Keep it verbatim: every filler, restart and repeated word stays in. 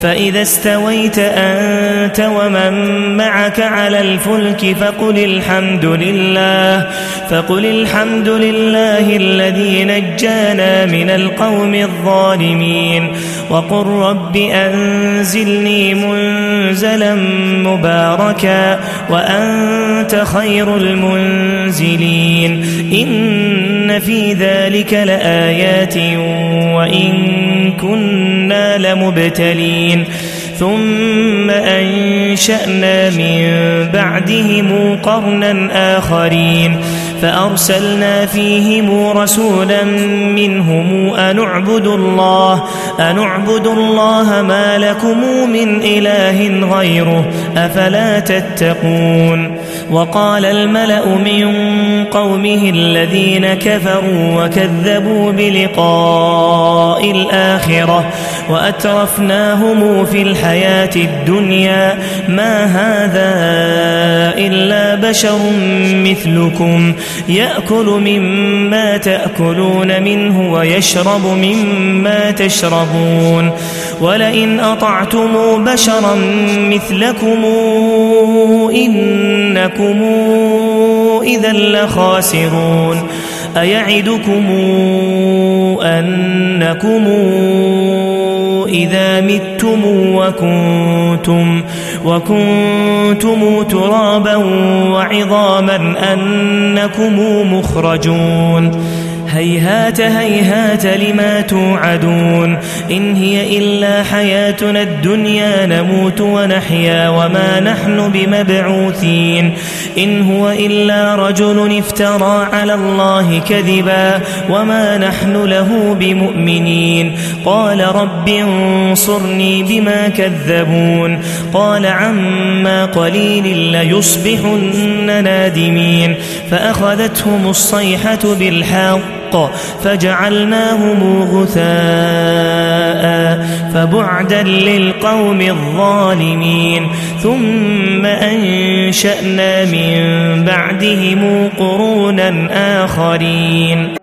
فإذا استويت أنت ومن معك على الفلك فقل الحمد لله فقل الحمد لله الذي نجانا من القوم الظالمين وقل رب أنزلني منزلا مباركا وأنت خير المنزلين إن في ذلك لآيات وإن كنا لمبتلين ثم أنشأنا من بعدهم قرنا آخرين فأرسلنا فيهم رسولا منهم أن اعبدوا الله أن اعبدوا الله ما لكم من إله غيره أفلا تتقون وقال الملأ من قومه الذين كفروا وكذبوا بلقاء الآخرة وأترفناهم في الحياة الدنيا ما هذا إلا بشر مثلكم يأكل مما تأكلون منه ويشرب مما تشربون ولئن أطعتم بشرا مثلكم إنكم إذا لخاسرون أيعدكم أنكم إذا متم وكنتم, وكنتم ترابا وعظاما أنكم مخرجون هيهات هيهات لما توعدون إن هي إلا حياتنا الدنيا نموت ونحيا وما نحن بمبعوثين إن هو إلا رجل افترى على الله كذبا وما نحن له بمؤمنين قال رب انصرني بما كذبون قال عما قليل ليصبحن نادمين فأخذتهم الصيحة بالحق فجعلناهم غثاء فبعدا للقوم الظالمين ثم أنشأنا من بعدهم قرونا آخرين